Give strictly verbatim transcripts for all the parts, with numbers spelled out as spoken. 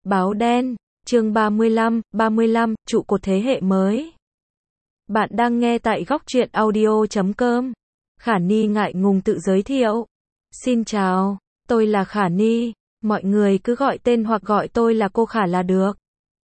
Báo đen, chương ba mươi lăm, ba mươi lăm, trụ cột thế hệ mới. Bạn đang nghe tại góc truyện audio chấm com. Khả Ni ngại ngùng tự giới thiệu. Xin chào, tôi là Khả Ni, mọi người cứ gọi tên hoặc gọi tôi là cô Khả là được.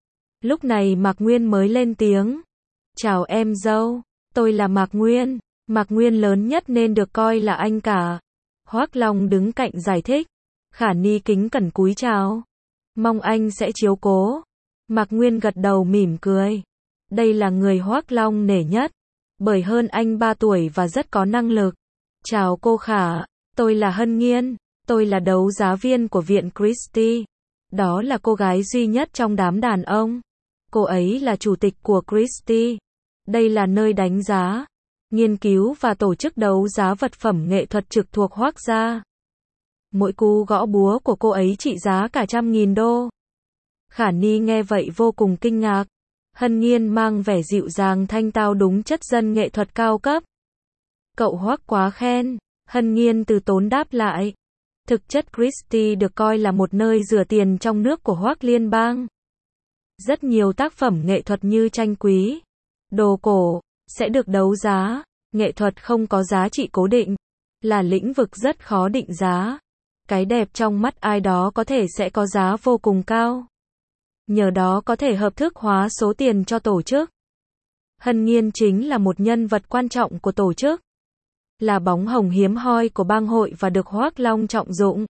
Lúc này Mạc Nguyên mới lên tiếng. Chào em dâu, tôi là Mạc Nguyên, Mạc Nguyên lớn nhất nên được coi là anh cả. Hoác Long đứng cạnh giải thích. Khả Ni kính cẩn cúi chào. Mong anh sẽ chiếu cố. Mạc Nguyên gật đầu mỉm cười. Đây là người Hoác Long nể nhất, bởi hơn anh ba tuổi và rất có năng lực. Chào cô Khả, tôi là Hân Nghiên, tôi là đấu giá viên của Viện Christie. Đó là cô gái duy nhất trong đám đàn ông. Cô ấy là chủ tịch của Christie. Đây là nơi đánh giá, nghiên cứu và tổ chức đấu giá vật phẩm nghệ thuật trực thuộc Hoác gia. Mỗi cú gõ búa của cô ấy trị giá cả trăm nghìn đô. Khả Ni nghe vậy vô cùng kinh ngạc. Hân Nghiên mang vẻ dịu dàng thanh tao đúng chất dân nghệ thuật cao cấp. Cậu Hoác quá khen. Hân Nghiên từ tốn đáp lại. Thực chất Christie được coi là một nơi rửa tiền trong nước của Hoác liên bang. Rất nhiều tác phẩm nghệ thuật như tranh quý, đồ cổ, sẽ được đấu giá. Nghệ thuật không có giá trị cố định, là lĩnh vực rất khó định giá. Cái đẹp trong mắt ai đó có thể sẽ có giá vô cùng cao. Nhờ đó có thể hợp thức hóa số tiền cho tổ chức. Hân Nghiên chính là một nhân vật quan trọng của tổ chức. Là bóng hồng hiếm hoi của bang hội và được Hoác Long trọng dụng.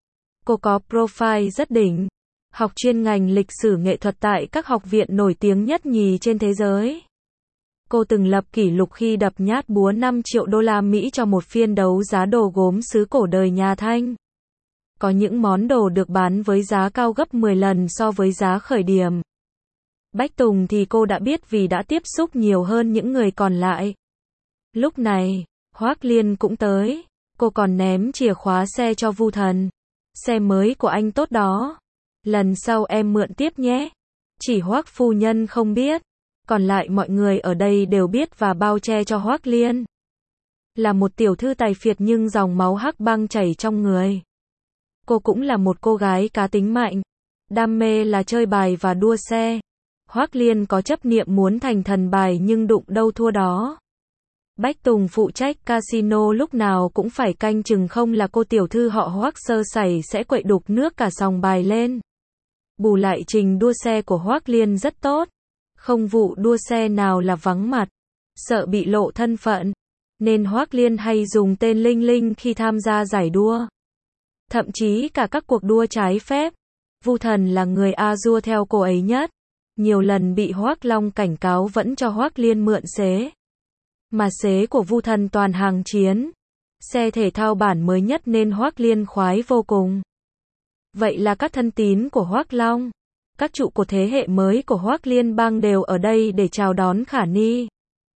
Cô có profile rất đỉnh. Học chuyên ngành lịch sử nghệ thuật tại các học viện nổi tiếng nhất nhì trên thế giới. Cô từng lập kỷ lục khi đập nhát búa năm triệu đô la Mỹ cho một phiên đấu giá đồ gốm sứ cổ đời nhà Thanh. Có những món đồ được bán với giá cao gấp mười lần so với giá khởi điểm. Bách Tùng thì cô đã biết vì đã tiếp xúc nhiều hơn những người còn lại. Lúc này, Hoác Liên cũng tới. Cô còn ném chìa khóa xe cho Vu Thần. Xe mới của anh tốt đó. Lần sau em mượn tiếp nhé. Chỉ Hoác phu nhân không biết. Còn lại mọi người ở đây đều biết và bao che cho Hoác Liên. Là một tiểu thư tài phiệt nhưng dòng máu hắc băng chảy trong người. Cô cũng là một cô gái cá tính mạnh. Đam mê là chơi bài và đua xe. Hoác Liên có chấp niệm muốn thành thần bài nhưng đụng đâu thua đó. Bách Tùng phụ trách casino lúc nào cũng phải canh chừng không là cô tiểu thư họ Hoác sơ sẩy sẽ quậy đục nước cả sòng bài lên. Bù lại trình đua xe của Hoác Liên rất tốt. Không vụ đua xe nào là vắng mặt. Sợ bị lộ thân phận. Nên Hoác Liên hay dùng tên Linh Linh khi tham gia giải đua. Thậm chí cả các cuộc đua trái phép. Vu Thần là người a dua theo cô ấy nhất. Nhiều lần bị Hoác Long cảnh cáo vẫn cho Hoác Liên mượn xế. Mà xế của Vu Thần toàn hàng chiến. Xe thể thao bản mới nhất nên Hoác Liên khoái vô cùng. Vậy là các thân tín của Hoác Long, các trụ cột thế hệ mới của Hoác liên bang đều ở đây để chào đón Khả Ni.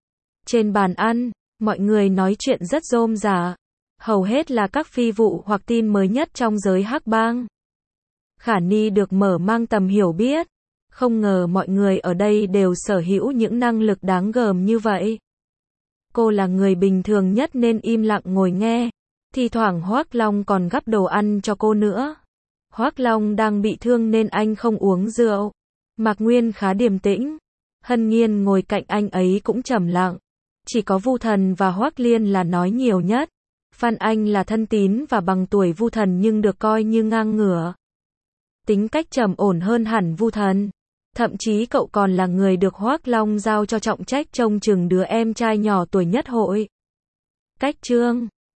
Trên bàn ăn, mọi người nói chuyện rất rôm rả. Hầu hết là các phi vụ hoặc tin mới nhất trong giới hắc bang. Khả Ni được mở mang tầm hiểu biết. Không ngờ mọi người ở đây đều sở hữu những năng lực đáng gờm như vậy. Cô là người bình thường nhất nên im lặng ngồi nghe. Thì thoảng Hoác Long còn gắp đồ ăn cho cô nữa. Hoác Long đang bị thương nên anh không uống rượu. Mạc Nguyên khá điềm tĩnh. Hân Nghiên ngồi cạnh anh ấy cũng trầm lặng. Chỉ có Vu Thần và Hoác Liên là nói nhiều nhất. Phan Anh là thân tín và bằng tuổi Vu Thần nhưng được coi như ngang ngửa. Tính cách trầm ổn hơn hẳn Vu Thần. Thậm chí cậu còn là người được Hoác Long giao cho trọng trách trông chừng đứa em trai nhỏ tuổi nhất hội. Cách Trương,